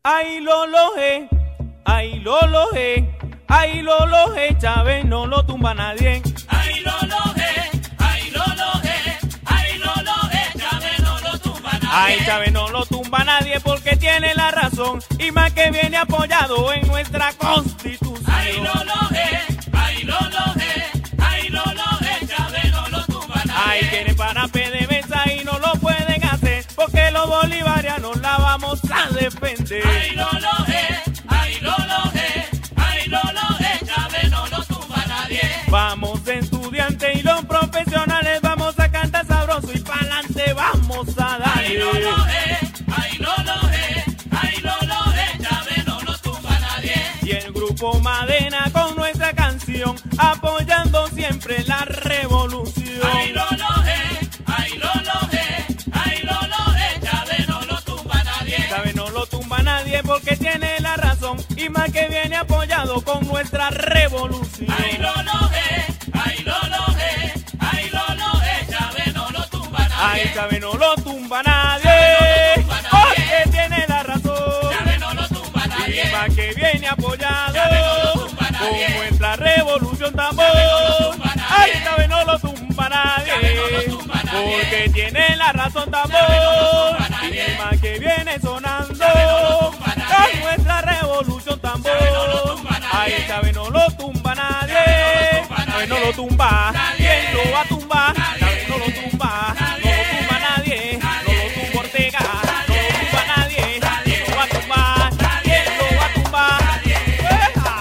Ay Lolo, ay Lolo, ay Lolo, Chávez no lo tumba nadie. Ay Lolo, ay Lolo, ay Lolo, Chávez no lo tumba nadie. Ay, Chávez no lo tumba nadie porque tiene la razón y más que viene apoyado en nuestra Constitución. Ay Lolo, ay Lolo, ay Lolo, Chávez no lo tumba nadie. Ay, quieren para PDVSA y no lo pueden hacer porque los bolivarianos la vamos a defender. Ay Lolo, ay Lolo, ay Lolo, Chávez no lo tumba nadie. Vamos estudiantes y los profesionales vamos a cantar sabroso y pa'lante vamos a darle. Ay Lolo, ay Lolo, ay Lolo, Chávez no lo tumba nadie. Y el grupo Madena con nuestra canción apoyando siempre la revolución. Ay Lolo, ay Lolo, ay Lolo, Chávez no lo tumba nadie. Chávez no lo tumba nadie porque tiene la razón y más que viene apoyado con nuestra revolución. Ay Lolo, ay Lolo, ay Lolo, Chávez no lo tumba nadie. Ay, Chávez no lo tumba nadie, Chávez no lo tumba nadie. porque tiene la razón Chávez no lo tumba nadie. y más que viene apoyado Chávez no lo tumba con nadie. nuestra revolución tambor. Chávez no lo tumba nadie. Ay, Chávez no lo tumba nadie, Chávez no lo tumba nadie. porque tiene la razón tambor Chávez no lo tumba nadie. y más que viene sonando Chávez no lo tumba nadie. con nuestra revolución tambor. Chávez no lo tumba nadie. Ay, Chávez no lo tumba nadie, Chávez Chávez no no lo tumba nadie. lo tumba, Nadie. ¿quién lo va a tumbar? Nadie. Chávez no lo tumba, Nadie. no lo tumba nadie, no lo tumba Ortega, no lo tumba nadie, Nadie. no lo va a tumbar, ¿quién lo va a tumbar? Nadie. ¡Eja!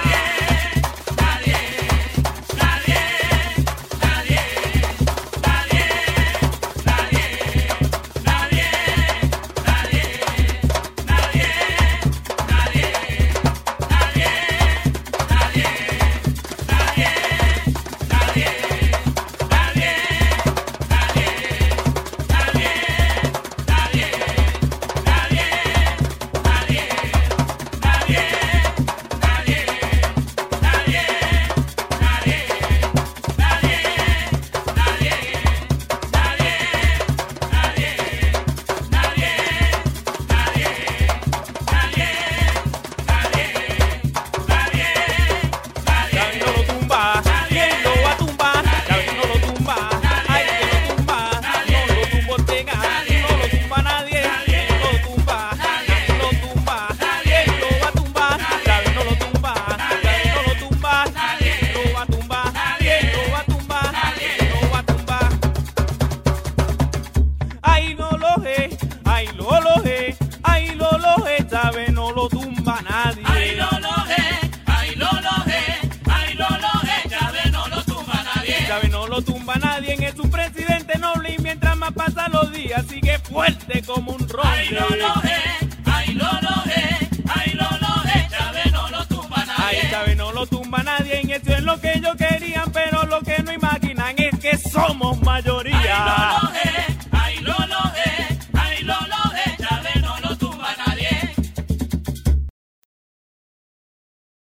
Nadie, nadie, nadie, nadie, nadie, nadie, nadie, nadie, nadie, Chávez no lo tumba, ¿quién lo va a tumbar? Chávez no lo tumba, ay, que lo tumba, no lo tumba Ortega, no lo tumba nadie, ¿quién lo tumba? Chávez no lo tumba, ¿quién lo va a tumbar? Chávez no lo tumba, Chávez no lo tumba, ¿quién lo va a tumbar? ¿Quién lo va a tumbar? ¿Quién lo va a tumbar? Ay, no lo sé, ay, Lolo, ay, Lolo, Chávez no lo tumba nadie. Ay Lolo, ay Lolo, ay Lolo, Chávez no lo tumba nadie. Chávez no lo tumba nadie, es un presidente noble y mientras más pasan los días sigue fuerte como un Ay roble. Lolo, ay Lolo, ay Lolo, Chávez no lo tumba Ay, nadie. Chávez no lo tumba nadie, y eso es lo que yo